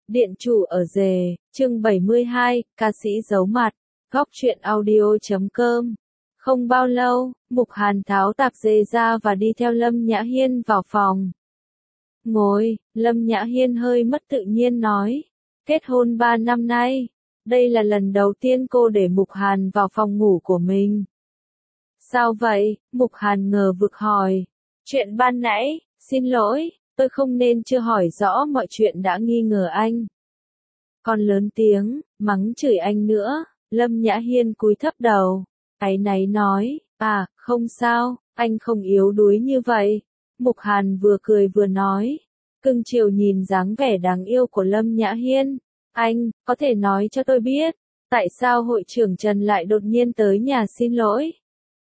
Điện chủ ở rể, chương 72, ca sĩ giấu mặt, góc truyện audio.com. Không bao lâu, Mục Hàn tháo tạp dề ra và đi theo Lâm Nhã Hiên vào phòng. Ngồi, Lâm Nhã Hiên hơi mất tự nhiên nói. Kết hôn 3 năm nay, đây là lần đầu tiên cô để Mục Hàn vào phòng ngủ của mình. Sao vậy? Mục Hàn ngờ vực hỏi. Chuyện ban nãy, xin lỗi, tôi không nên chưa hỏi rõ mọi chuyện đã nghi ngờ anh. Còn lớn tiếng, mắng chửi anh nữa, Lâm Nhã Hiên cúi thấp đầu, áy náy nói, không sao, anh không yếu đuối như vậy. Mục Hàn vừa cười vừa nói, cưng chiều nhìn dáng vẻ đáng yêu của Lâm Nhã Hiên. Anh, có thể nói cho tôi biết, tại sao hội trưởng Trần lại đột nhiên tới nhà xin lỗi?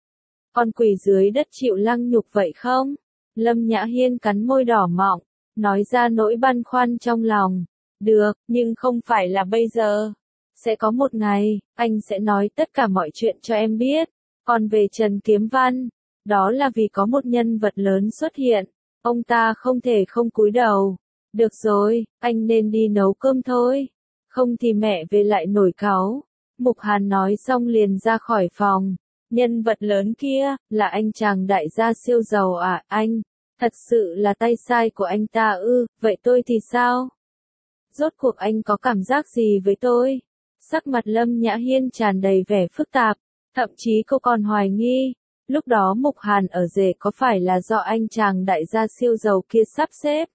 Con quỷ dưới đất chịu lăng nhục vậy không? Lâm Nhã Hiên cắn môi đỏ mọng, nói ra nỗi băn khoăn trong lòng. Được, nhưng không phải là bây giờ. Sẽ có một ngày, anh sẽ nói tất cả mọi chuyện cho em biết. Còn về Trần Kiếm Văn, đó là vì có một nhân vật lớn xuất hiện. Ông ta không thể không cúi đầu. Được rồi, anh nên đi nấu cơm thôi. Không thì mẹ về lại nổi cáu. Mục Hàn nói xong liền ra khỏi phòng. Nhân vật lớn kia, là anh chàng đại gia siêu giàu à? Anh, thật sự là tay sai của anh ta ư? Vậy tôi thì sao? Rốt cuộc anh có cảm giác gì với tôi? Sắc mặt Lâm Nhã Hiên tràn đầy vẻ phức tạp, thậm chí cô còn hoài nghi, lúc đó Mục Hàn ở rể có phải là do anh chàng đại gia siêu giàu kia sắp xếp?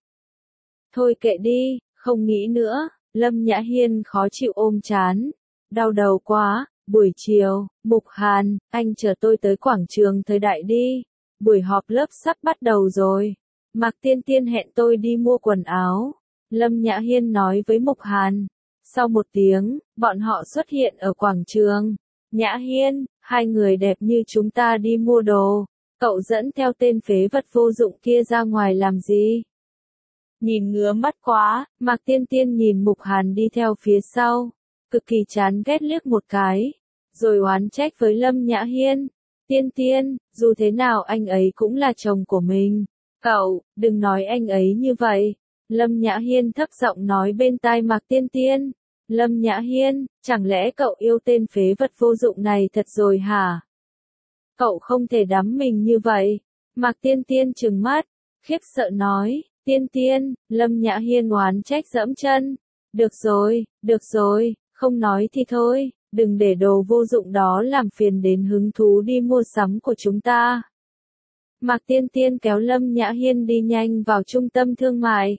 Thôi kệ đi, không nghĩ nữa. Lâm Nhã Hiên khó chịu ôm trán, đau đầu quá. Buổi chiều, Mục Hàn, anh chờ tôi tới quảng trường Thời Đại đi. Buổi họp lớp sắp bắt đầu rồi. Mạc Tiên Tiên hẹn tôi đi mua quần áo. Lâm Nhã Hiên nói với Mục Hàn. Sau một tiếng, bọn họ xuất hiện ở quảng trường. Nhã Hiên, hai người đẹp như chúng ta đi mua đồ. Cậu dẫn theo tên phế vật vô dụng kia ra ngoài làm gì? Nhìn ngứa mắt quá. Mạc Tiên Tiên nhìn Mục Hàn đi theo phía sau, cực kỳ chán ghét liếc một cái, rồi oán trách với Lâm Nhã Hiên. Tiên Tiên, dù thế nào anh ấy cũng là chồng của mình. Cậu, đừng nói anh ấy như vậy. Lâm Nhã Hiên thấp giọng nói bên tai Mạc Tiên Tiên. Lâm Nhã Hiên, chẳng lẽ cậu yêu tên phế vật vô dụng này thật rồi hả? Cậu không thể đắm mình như vậy. Mạc Tiên Tiên trừng mắt, khiếp sợ nói. Tiên Tiên, Lâm Nhã Hiên oán trách dẫm chân. Được rồi, không nói thì thôi, đừng để đồ vô dụng đó làm phiền đến hứng thú đi mua sắm của chúng ta. Mạc Tiên Tiên kéo Lâm Nhã Hiên đi nhanh vào trung tâm thương mại.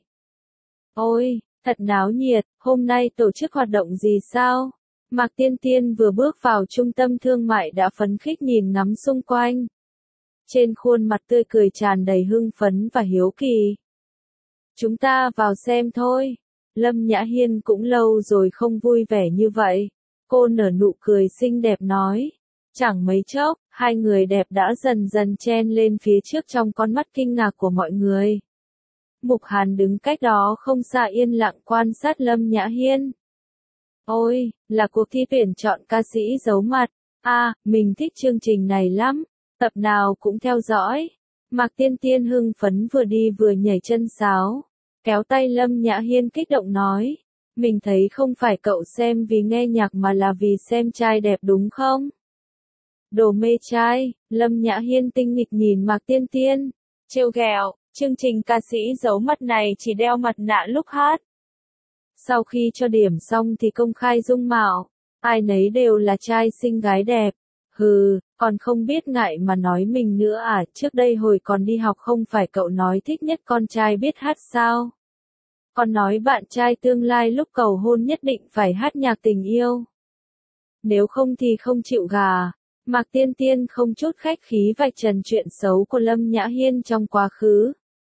Ôi, thật náo nhiệt, hôm nay tổ chức hoạt động gì sao? Mạc Tiên Tiên vừa bước vào trung tâm thương mại đã phấn khích nhìn ngắm xung quanh. Trên khuôn mặt tươi cười tràn đầy hưng phấn và hiếu kỳ. Chúng ta vào xem thôi. Lâm Nhã Hiên cũng lâu rồi không vui vẻ như vậy. Cô nở nụ cười xinh đẹp nói. Chẳng mấy chốc, hai người đẹp đã dần dần chen lên phía trước trong con mắt kinh ngạc của mọi người. Mục Hàn đứng cách đó không xa yên lặng quan sát Lâm Nhã Hiên. Ôi, là cuộc thi tuyển chọn ca sĩ giấu mặt. Mình thích chương trình này lắm. Tập nào cũng theo dõi. Mạc Tiên Tiên hưng phấn vừa đi vừa nhảy chân sáo. Kéo tay Lâm Nhã Hiên kích động nói. Mình thấy không phải cậu xem vì nghe nhạc mà là vì xem trai đẹp đúng không? Đồ mê trai. Lâm Nhã Hiên tinh nghịch nhìn Mạc Tiên Tiên. Trêu ghẹo, chương trình ca sĩ giấu mặt này chỉ đeo mặt nạ lúc hát. Sau khi cho điểm xong thì công khai dung mạo. Ai nấy đều là trai xinh gái đẹp. Hừ, còn không biết ngại mà nói mình nữa à? Trước đây hồi còn đi học không phải cậu nói thích nhất con trai biết hát sao? Còn nói bạn trai tương lai lúc cầu hôn nhất định phải hát nhạc tình yêu. Nếu không thì không chịu gà. Mạc Tiên Tiên không chút khách khí vạch trần chuyện xấu của Lâm Nhã Hiên trong quá khứ.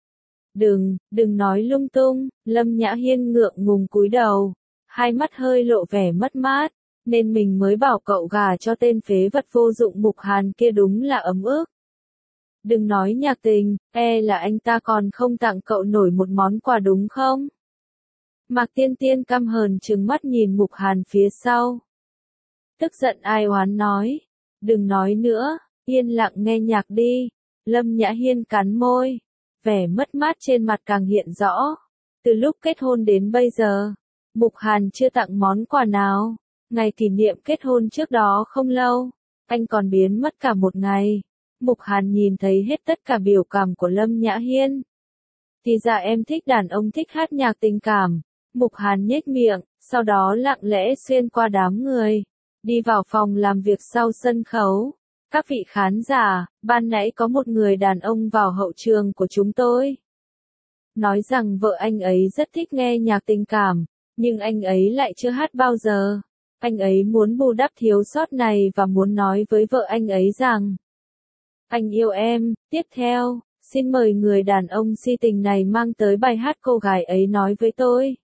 Đừng nói lung tung. Lâm Nhã Hiên ngượng ngùng cúi đầu, hai mắt hơi lộ vẻ mất mát. Nên mình mới bảo cậu gả cho tên phế vật vô dụng Mục Hàn kia, đúng là ấm ức. Đừng nói nhạc tình, là anh ta còn không tặng cậu nổi một món quà đúng không? Mạc Tiên Tiên căm hờn trừng mắt nhìn Mục Hàn phía sau. Tức giận ai oán nói. Đừng nói nữa, yên lặng nghe nhạc đi. Lâm Nhã Hiên cắn môi. Vẻ mất mát trên mặt càng hiện rõ. Từ lúc kết hôn đến bây giờ, Mục Hàn chưa tặng món quà nào. Ngày kỷ niệm kết hôn trước đó không lâu, anh còn biến mất cả một ngày. Mục Hàn nhìn thấy hết tất cả biểu cảm của Lâm Nhã Hiên. Thì ra em thích đàn ông thích hát nhạc tình cảm. Mục Hàn nhếch miệng, sau đó lặng lẽ xuyên qua đám người, đi vào phòng làm việc sau sân khấu. Các vị khán giả, ban nãy có một người đàn ông vào hậu trường của chúng tôi. Nói rằng vợ anh ấy rất thích nghe nhạc tình cảm, nhưng anh ấy lại chưa hát bao giờ. Anh ấy muốn bù đắp thiếu sót này và muốn nói với vợ anh ấy rằng anh yêu em. Tiếp theo, xin mời người đàn ông si tình này mang tới bài hát cô gái ấy nói với tôi.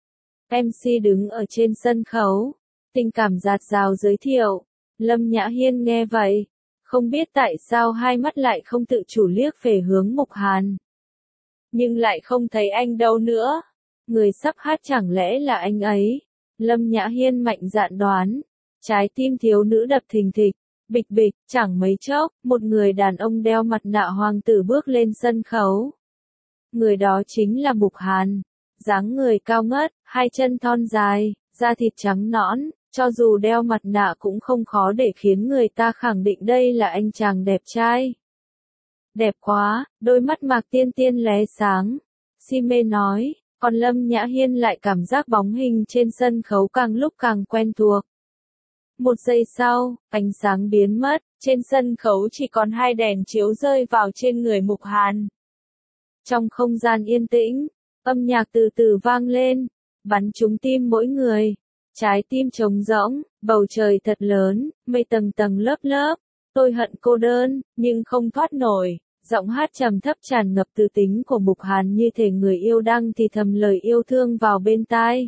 MC đứng ở trên sân khấu, tình cảm dạt dào giới thiệu. Lâm Nhã Hiên nghe vậy, không biết tại sao hai mắt lại không tự chủ liếc về hướng Mục Hàn. Nhưng lại không thấy anh đâu nữa. Người sắp hát chẳng lẽ là anh ấy? Lâm Nhã Hiên mạnh dạn đoán. Trái tim thiếu nữ đập thình thịch, bịch bịch, chẳng mấy chốc, một người đàn ông đeo mặt nạ hoàng tử bước lên sân khấu. Người đó chính là Mục Hàn. Dáng người cao ngất, hai chân thon dài, da thịt trắng nõn, cho dù đeo mặt nạ cũng không khó để khiến người ta khẳng định đây là anh chàng đẹp trai. Đẹp quá, đôi mắt Mạc Tiên Tiên lóe sáng. Si mê nói, còn Lâm Nhã Hiên lại cảm giác bóng hình trên sân khấu càng lúc càng quen thuộc. Một giây sau, ánh sáng biến mất, trên sân khấu chỉ còn hai đèn chiếu rơi vào trên người Mục Hàn. Trong không gian yên tĩnh, âm nhạc từ từ vang lên, bắn trúng tim mỗi người. Trái tim trống rỗng, bầu trời thật lớn, mây tầng tầng lớp lớp. Tôi hận cô đơn, nhưng không thoát nổi. Giọng hát trầm thấp tràn ngập từ tính của Mục Hàn như thể người yêu đang thì thầm lời yêu thương vào bên tai.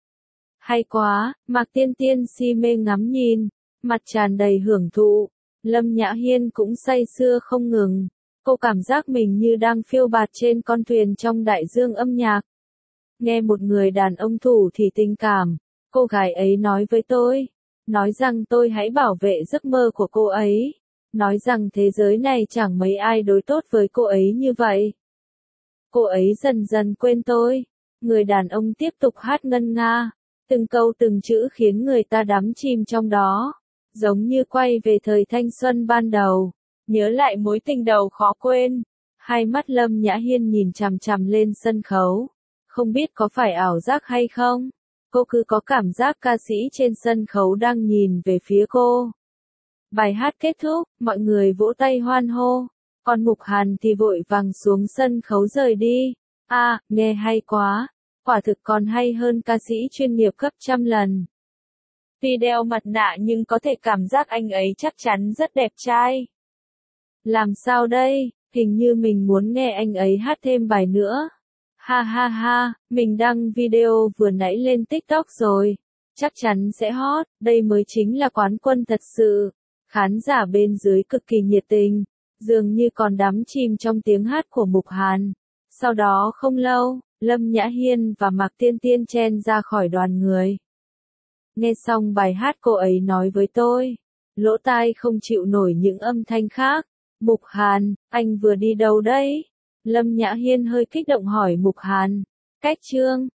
Hay quá, Mạc Tiên Tiên si mê ngắm nhìn, mặt tràn đầy hưởng thụ. Lâm Nhã Hiên cũng say sưa không ngừng. Cô cảm giác mình như đang phiêu bạt trên con thuyền trong đại dương âm nhạc. Nghe một người đàn ông thủ thì tình cảm. Cô gái ấy nói với tôi. Nói rằng tôi hãy bảo vệ giấc mơ của cô ấy. Nói rằng thế giới này chẳng mấy ai đối tốt với cô ấy như vậy. Cô ấy dần dần quên tôi. Người đàn ông tiếp tục hát ngân nga. Từng câu từng chữ khiến người ta đắm chìm trong đó. Giống như quay về thời thanh xuân ban đầu. Nhớ lại mối tình đầu khó quên. Hai mắt Lâm Nhã Hiên nhìn chằm chằm lên sân khấu. Không biết có phải ảo giác hay không? Cô cứ có cảm giác ca sĩ trên sân khấu đang nhìn về phía cô. Bài hát kết thúc, mọi người vỗ tay hoan hô. Còn Mục Hàn thì vội vàng xuống sân khấu rời đi. Nghe hay quá. Quả thực còn hay hơn ca sĩ chuyên nghiệp gấp trăm lần. Tuy đeo mặt nạ nhưng có thể cảm giác anh ấy chắc chắn rất đẹp trai. Làm sao đây? Hình như mình muốn nghe anh ấy hát thêm bài nữa. Ha ha ha, mình đăng video vừa nãy lên TikTok rồi. Chắc chắn sẽ hot, đây mới chính là quán quân thật sự. Khán giả bên dưới cực kỳ nhiệt tình, dường như còn đắm chìm trong tiếng hát của Mục Hàn. Sau đó không lâu, Lâm Nhã Hiên và Mạc Tiên Tiên chen ra khỏi đoàn người. Nghe xong bài hát cô ấy nói với tôi, lỗ tai không chịu nổi những âm thanh khác. Mục Hàn, anh vừa đi đâu đấy? Lâm Nhã Hiên hơi kích động hỏi Mục Hàn. Cách chương